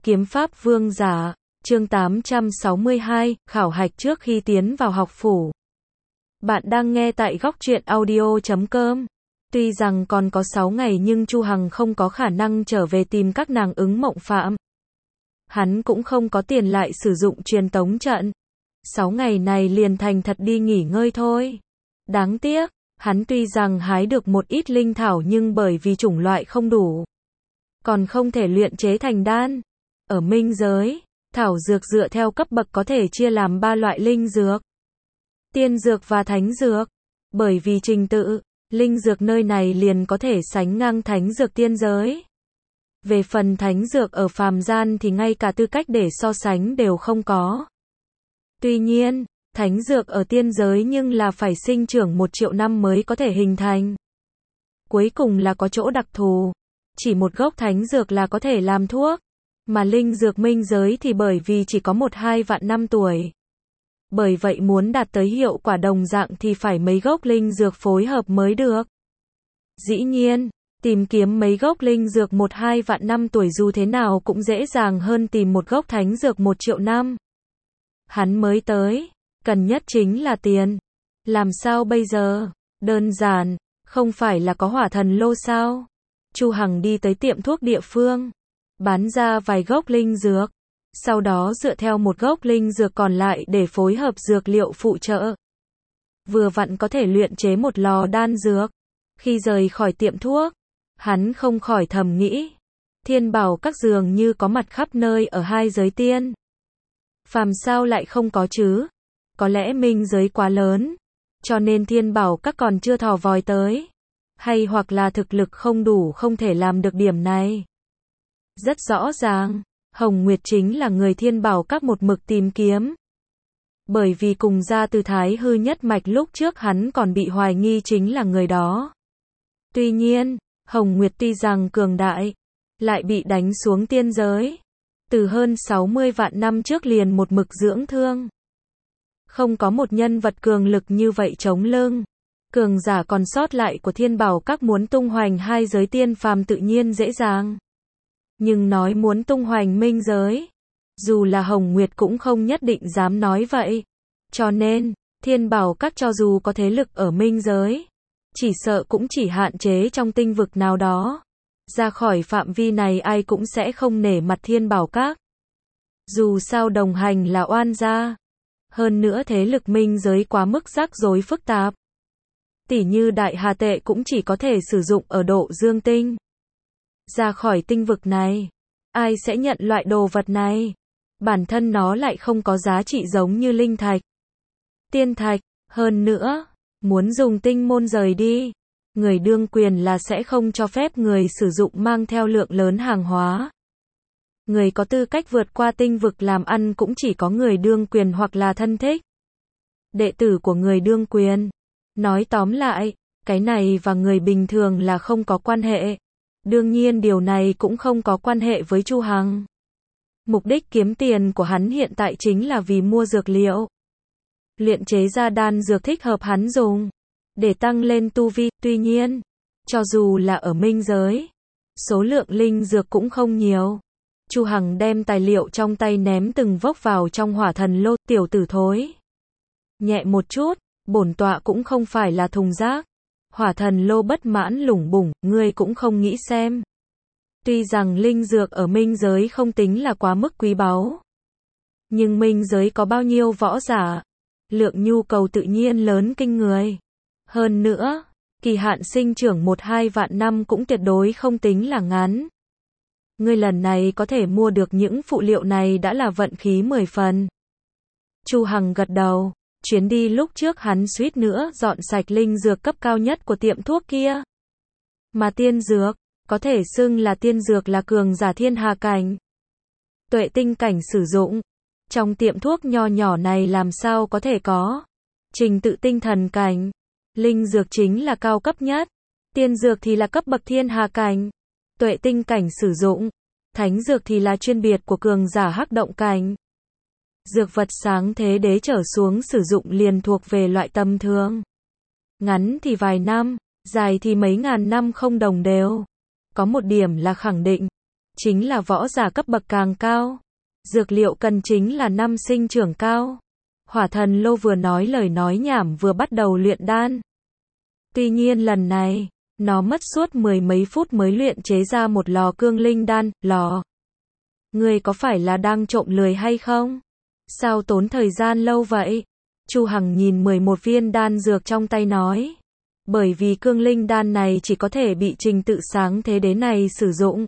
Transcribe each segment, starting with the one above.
Kiếm pháp vương giả, chương 862, khảo hạch trước khi tiến vào học phủ. Bạn đang nghe tại góc truyện audio.com. Tuy rằng còn có 6 ngày nhưng Chu Hằng không có khả năng trở về tìm các nàng ứng mộng phạm. Hắn cũng không có tiền lại sử dụng truyền tống trận. 6 ngày này liền thành thật đi nghỉ ngơi thôi. Đáng tiếc, hắn tuy rằng hái được một ít linh thảo nhưng bởi vì chủng loại không đủ, còn không thể luyện chế thành đan. Ở minh giới, thảo dược dựa theo cấp bậc có thể chia làm 3 loại linh dược: tiên dược và thánh dược. Bởi vì trình tự, linh dược nơi này liền có thể sánh ngang thánh dược tiên giới. Về phần thánh dược ở phàm gian thì ngay cả tư cách để so sánh đều không có. Tuy nhiên, thánh dược ở tiên giới nhưng là phải sinh trưởng 1 triệu năm mới có thể hình thành. Cuối cùng là có chỗ đặc thù, chỉ một gốc thánh dược là có thể làm thuốc, mà linh dược minh giới thì bởi vì chỉ có 1-2 vạn năm tuổi. Bởi vậy muốn đạt tới hiệu quả đồng dạng thì phải mấy gốc linh dược phối hợp mới được. Dĩ nhiên, tìm kiếm mấy gốc linh dược 1-2 vạn năm tuổi dù thế nào cũng dễ dàng hơn tìm một gốc thánh dược 1 triệu năm. Hắn mới tới, cần nhất chính là tiền. Làm sao bây giờ? Đơn giản, không phải là có hỏa thần lô sao? Chu Hằng đi tới tiệm thuốc địa phương, bán ra vài gốc linh dược, sau đó dựa theo một gốc linh dược còn lại để phối hợp dược liệu phụ trợ. Vừa vặn có thể luyện chế một lò đan dược. Khi rời khỏi tiệm thuốc, hắn không khỏi thầm nghĩ, thiên bảo các dường như có mặt khắp nơi ở hai giới tiên. Phàm sao lại không có chứ? Có lẽ minh giới quá lớn, cho nên thiên bảo các còn chưa thò vòi tới. Hay hoặc là thực lực không đủ không thể làm được điểm này. Rất rõ ràng, Hồng Nguyệt chính là người thiên bảo các một mực tìm kiếm. Bởi vì cùng ra từ Thái Hư nhất mạch lúc trước hắn còn bị hoài nghi chính là người đó. Tuy nhiên, Hồng Nguyệt tuy rằng cường đại, lại bị đánh xuống tiên giới. Từ hơn 60 vạn năm trước liền một mực dưỡng thương. Không có một nhân vật cường lực như vậy chống lưng. Cường giả còn sót lại của thiên bảo các muốn tung hoành hai giới tiên phàm tự nhiên dễ dàng. Nhưng nói muốn tung hoành minh giới, dù là Hồng Nguyệt cũng không nhất định dám nói vậy. Cho nên, thiên bảo các cho dù có thế lực ở minh giới, chỉ sợ cũng chỉ hạn chế trong tinh vực nào đó. Ra khỏi phạm vi này ai cũng sẽ không nể mặt thiên bảo các. Dù sao đồng hành là oan gia. Hơn nữa thế lực minh giới quá mức rắc rối phức tạp. Tỉ như đại hà tệ cũng chỉ có thể sử dụng ở độ dương tinh. Ra khỏi tinh vực này, ai sẽ nhận loại đồ vật này? Bản thân nó lại không có giá trị giống như linh thạch, tiên thạch. Hơn nữa, muốn dùng tinh môn rời đi, người đương quyền là sẽ không cho phép người sử dụng mang theo lượng lớn hàng hóa. Người có tư cách vượt qua tinh vực làm ăn cũng chỉ có người đương quyền hoặc là thân thích, đệ tử của người đương quyền. Nói tóm lại, cái này và người bình thường là không có quan hệ. Đương nhiên điều này cũng không có quan hệ với Chu Hằng. Mục đích kiếm tiền của hắn hiện tại chính là vì mua dược liệu, luyện chế ra đan dược thích hợp hắn dùng, để tăng lên tu vi. Tuy nhiên, cho dù là ở minh giới, số lượng linh dược cũng không nhiều. Chu Hằng đem tài liệu trong tay ném từng vốc vào trong hỏa thần lô. Tiểu tử thối, nhẹ một chút, bổn tọa cũng không phải là thùng rác. Hỏa thần lô bất mãn lủng bủng, ngươi cũng không nghĩ xem. Tuy rằng linh dược ở minh giới không tính là quá mức quý báu, nhưng minh giới có bao nhiêu võ giả, lượng nhu cầu tự nhiên lớn kinh người. Hơn nữa, kỳ hạn sinh trưởng 1-2 vạn năm cũng tuyệt đối không tính là ngắn. Ngươi lần này có thể mua được những phụ liệu này đã là vận khí 10 phần. Chu Hằng gật đầu. Chuyến đi lúc trước hắn suýt nữa dọn sạch linh dược cấp cao nhất của tiệm thuốc kia. Mà tiên dược, có thể xưng là tiên dược là cường giả thiên hà cảnh, tuệ tinh cảnh sử dụng. Trong tiệm thuốc nho nhỏ này làm sao có thể có trình tự tinh thần cảnh. Linh dược chính là cao cấp nhất, tiên dược thì là cấp bậc thiên hà cảnh, tuệ tinh cảnh sử dụng. Thánh dược thì là chuyên biệt của cường giả hắc động cảnh. Dược vật sáng thế đế trở xuống sử dụng liền thuộc về loại tầm thường. Ngắn thì vài năm, dài thì mấy ngàn năm không đồng đều. Có một điểm là khẳng định, chính là võ giả cấp bậc càng cao. Dược liệu cần chính là năm sinh trưởng cao. Hỏa thần lô vừa nói lời nói nhảm vừa bắt đầu luyện đan. Tuy nhiên lần này, nó mất suốt mười mấy phút mới luyện chế ra một lò cương linh đan, lò. Ngươi có phải là đang trộm lười hay không? Sao tốn thời gian lâu vậy? Chu Hằng nhìn 11 viên đan dược trong tay nói. Bởi vì cương linh đan này chỉ có thể bị trình tự sáng thế đế này sử dụng.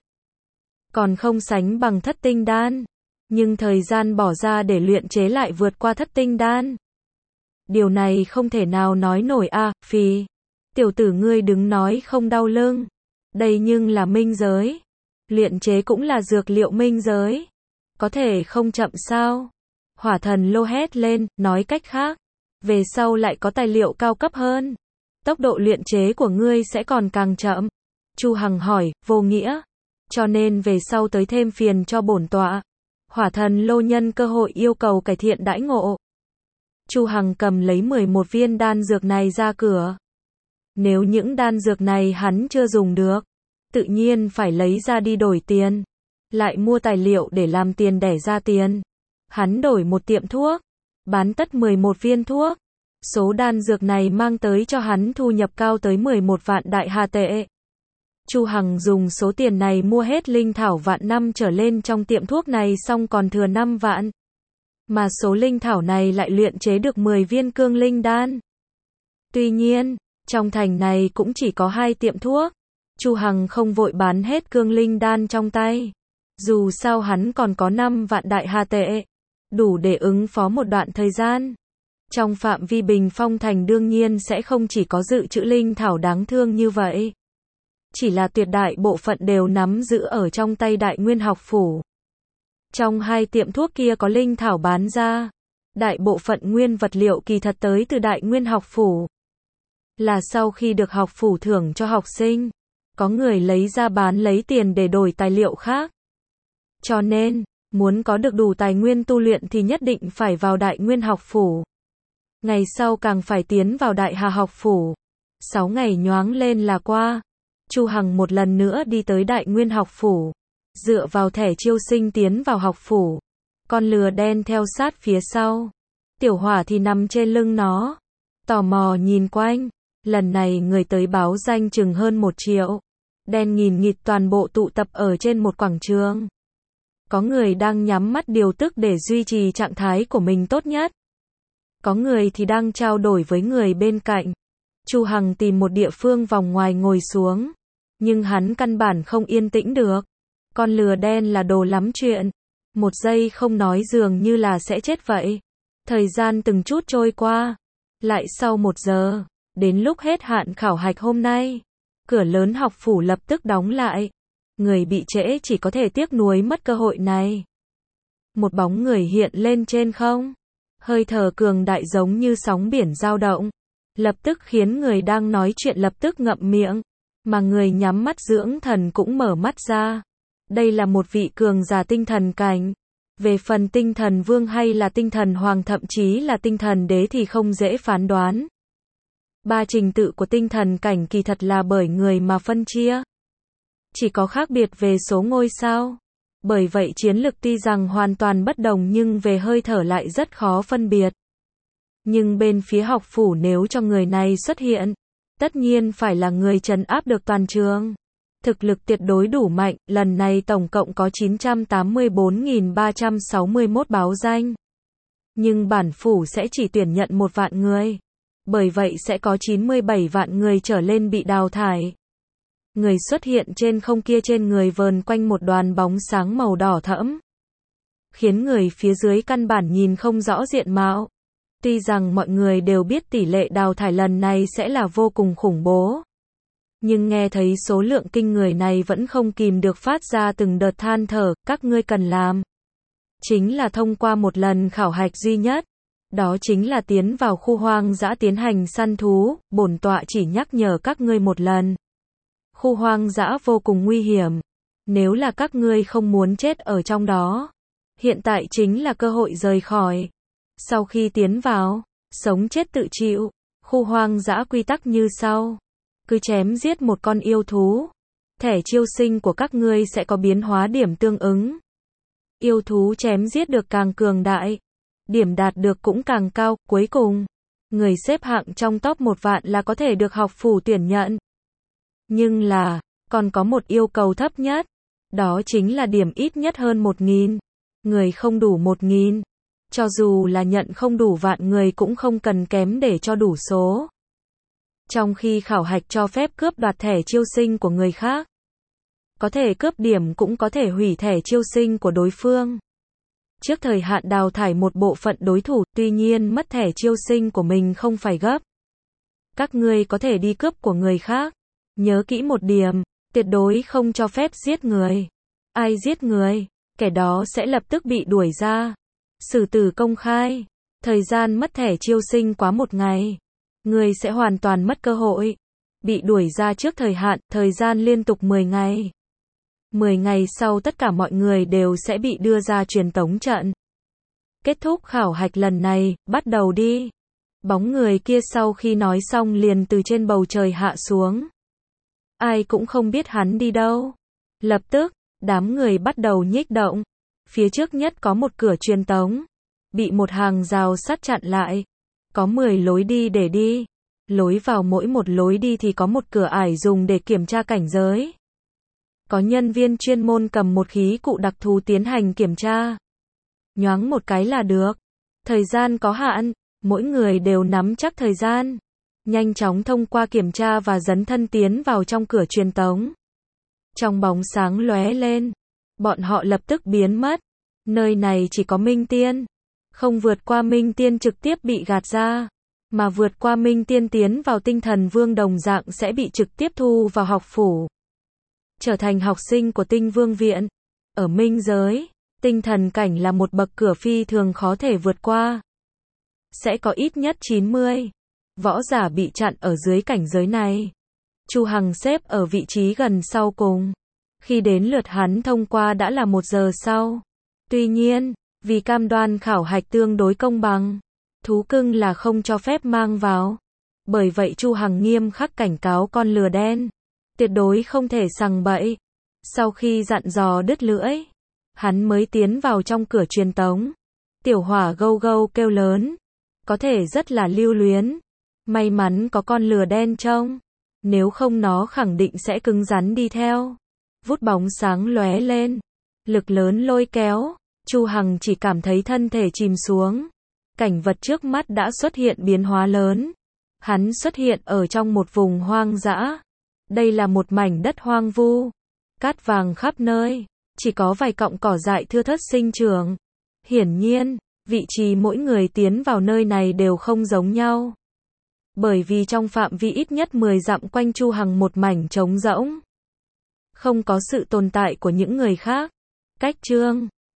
Còn không sánh bằng thất tinh đan. Nhưng thời gian bỏ ra để luyện chế lại vượt qua thất tinh đan. Điều này không thể nào nói nổi à, phì. Tiểu tử ngươi đứng nói không đau lưng. Đây nhưng là minh giới. Luyện chế cũng là dược liệu minh giới. Có thể không chậm sao? Hỏa thần lô hét lên, nói cách khác. Về sau lại có tài liệu cao cấp hơn. Tốc độ luyện chế của ngươi sẽ còn càng chậm. Chu Hằng hỏi, vô nghĩa. Cho nên về sau tới thêm phiền cho bổn tọa. Hỏa thần lô nhân cơ hội yêu cầu cải thiện đãi ngộ. Chu Hằng cầm lấy 11 viên đan dược này ra cửa. Nếu những đan dược này hắn chưa dùng được, tự nhiên phải lấy ra đi đổi tiền. Lại mua tài liệu để làm tiền đẻ ra tiền. Hắn đổi một tiệm thuốc, bán tất 11 viên thuốc. Số đan dược này mang tới cho hắn thu nhập cao tới 11 vạn đại hà tệ. Chu Hằng dùng số tiền này mua hết linh thảo vạn năm trở lên trong tiệm thuốc này xong còn thừa 5 vạn. Mà số linh thảo này lại luyện chế được 10 viên cương linh đan. Tuy nhiên, trong thành này cũng chỉ có 2 tiệm thuốc. Chu Hằng không vội bán hết cương linh đan trong tay. Dù sao hắn còn có 5 vạn đại hà tệ. Đủ để ứng phó một đoạn thời gian. Trong phạm vi Bình Phong thành đương nhiên sẽ không chỉ có dự trữ linh thảo đáng thương như vậy. Chỉ là tuyệt đại bộ phận đều nắm giữ ở trong tay Đại Nguyên học phủ. Trong 2 tiệm thuốc kia có linh thảo bán ra. Đại bộ phận nguyên vật liệu kỳ thật tới từ Đại Nguyên học phủ. Là sau khi được học phủ thưởng cho học sinh, có người lấy ra bán lấy tiền để đổi tài liệu khác. Cho nên, muốn có được đủ tài nguyên tu luyện thì nhất định phải vào Đại Nguyên học phủ. Ngày sau càng phải tiến vào Đại Hà học phủ. 6 ngày nhoáng lên là qua. Chu Hằng một lần nữa đi tới Đại Nguyên học phủ. Dựa vào thẻ chiêu sinh tiến vào học phủ. Con lừa đen theo sát phía sau. Tiểu Hỏa thì nằm trên lưng nó. Tò mò nhìn quanh. Lần này người tới báo danh chừng hơn 1 triệu. Đen nghìn nghịt toàn bộ tụ tập ở trên một quảng trường. Có người đang nhắm mắt điều tức để duy trì trạng thái của mình tốt nhất. Có người thì đang trao đổi với người bên cạnh. Chu Hằng tìm một địa phương vòng ngoài ngồi xuống. Nhưng hắn căn bản không yên tĩnh được. Con lừa đen là đồ lắm chuyện. Một giây không nói dường như là sẽ chết vậy. Thời gian từng chút trôi qua. Lại sau 1 giờ, đến lúc hết hạn khảo hạch hôm nay, cửa lớn học phủ lập tức đóng lại. Người bị trễ chỉ có thể tiếc nuối mất cơ hội này. Một bóng người hiện lên trên không. Hơi thở cường đại giống như sóng biển dao động. Lập tức khiến người đang nói chuyện lập tức ngậm miệng. Mà người nhắm mắt dưỡng thần cũng mở mắt ra. Đây là một vị cường giả tinh thần cảnh. Về phần tinh thần vương hay là tinh thần hoàng thậm chí là tinh thần đế thì không dễ phán đoán. 3 trình tự của tinh thần cảnh kỳ thật là bởi người mà phân chia. Chỉ có khác biệt về số ngôi sao. Bởi vậy chiến lực tuy rằng hoàn toàn bất đồng nhưng về hơi thở lại rất khó phân biệt. Nhưng bên phía học phủ nếu cho người này xuất hiện, tất nhiên phải là người trấn áp được toàn trường. Thực lực tuyệt đối đủ mạnh, lần này tổng cộng có 984.361 báo danh. Nhưng bản phủ sẽ chỉ tuyển nhận 1 vạn người. Bởi vậy sẽ có 97 vạn người trở lên bị đào thải. Người xuất hiện trên không kia trên người vờn quanh một đoàn bóng sáng màu đỏ thẫm. Khiến người phía dưới căn bản nhìn không rõ diện mạo. Tuy rằng mọi người đều biết tỷ lệ đào thải lần này sẽ là vô cùng khủng bố. Nhưng nghe thấy số lượng kinh người này vẫn không kìm được phát ra từng đợt than thở, các ngươi cần làm. Chính là thông qua một lần khảo hạch duy nhất. Đó chính là tiến vào khu hoang dã tiến hành săn thú, bổn tọa chỉ nhắc nhở các ngươi một lần. Khu hoang dã vô cùng nguy hiểm. Nếu là các ngươi không muốn chết ở trong đó, hiện tại chính là cơ hội rời khỏi. Sau khi tiến vào, sống chết tự chịu. Khu hoang dã quy tắc như sau. Cứ chém giết một con yêu thú. thẻ chiêu sinh của các ngươi sẽ có biến hóa điểm tương ứng. Yêu thú chém giết được càng cường đại, điểm đạt được cũng càng cao, cuối cùng, người xếp hạng trong top 1 vạn là có thể được học phủ tuyển nhận. Nhưng là, còn có một yêu cầu thấp nhất, đó chính là điểm ít nhất hơn 1.000. Người không đủ 1.000, cho dù là nhận không đủ vạn người cũng không cần kém để cho đủ số. Trong khi khảo hạch cho phép cướp đoạt thẻ chiêu sinh của người khác, có thể cướp điểm cũng có thể hủy thẻ chiêu sinh của đối phương. Trước thời hạn đào thải một bộ phận đối thủ, tuy nhiên mất thẻ chiêu sinh của mình không phải gấp. Các ngươi có thể đi cướp của người khác. Nhớ kỹ một điểm, tuyệt đối không cho phép giết người. Ai giết người, kẻ đó sẽ lập tức bị đuổi ra. Xử tử công khai. Thời gian mất thẻ chiêu sinh quá 1 ngày. Người sẽ hoàn toàn mất cơ hội. Bị đuổi ra trước thời hạn, thời gian liên tục 10 ngày. 10 ngày sau tất cả mọi người đều sẽ bị đưa ra truyền tống trận. Kết thúc khảo hạch lần này, bắt đầu đi. Bóng người kia sau khi nói xong liền từ trên bầu trời hạ xuống. Ai cũng không biết hắn đi đâu. Lập tức, đám người bắt đầu nhích động. Phía trước nhất có một cửa truyền tống. Bị một hàng rào sắt chặn lại. Có 10 lối đi để đi. Lối vào mỗi một lối đi thì có một cửa ải dùng để kiểm tra cảnh giới. Có nhân viên chuyên môn cầm một khí cụ đặc thù tiến hành kiểm tra. Nhoáng một cái là được. Thời gian có hạn, mỗi người đều nắm chắc thời gian. Nhanh chóng thông qua kiểm tra và dấn thân tiến vào trong cửa truyền tống. Trong bóng sáng lóe lên, bọn họ lập tức biến mất. Nơi này chỉ có Minh Tiên. Không vượt qua Minh Tiên trực tiếp bị gạt ra. Mà vượt qua Minh Tiên tiến vào Tinh Thần Vương đồng dạng sẽ bị trực tiếp thu vào học phủ. Trở thành học sinh của Tinh Vương Viện. Ở Minh giới, tinh thần cảnh là một bậc cửa phi thường khó thể vượt qua. Sẽ có ít nhất 90 võ giả bị chặn ở dưới cảnh giới này. Chu Hằng xếp ở vị trí gần sau cùng. Khi đến lượt hắn thông qua đã là 1 giờ sau. Tuy nhiên, vì cam đoan khảo hạch tương đối công bằng, thú cưng là không cho phép mang vào. Bởi vậy Chu Hằng nghiêm khắc cảnh cáo con lừa đen. Tuyệt đối không thể sằng bậy. Sau khi dặn dò đứt lưỡi, hắn mới tiến vào trong cửa truyền tống. Tiểu hỏa gâu gâu kêu lớn. Có thể rất là lưu luyến. May mắn có con lừa đen trông. Nếu không nó khẳng định sẽ cứng rắn đi theo. Vút bóng sáng lóe lên. Lực lớn lôi kéo. Chu Hằng chỉ cảm thấy thân thể chìm xuống. Cảnh vật trước mắt đã xuất hiện biến hóa lớn. Hắn xuất hiện ở trong một vùng hoang dã. Đây là một mảnh đất hoang vu. Cát vàng khắp nơi. Chỉ có vài cọng cỏ dại thưa thớt sinh trưởng. Hiển nhiên, vị trí mỗi người tiến vào nơi này đều không giống nhau. Bởi vì trong phạm vi ít nhất 10 dặm quanh Chu Hằng một mảnh trống rỗng. Không có sự tồn tại của những người khác. Cách chương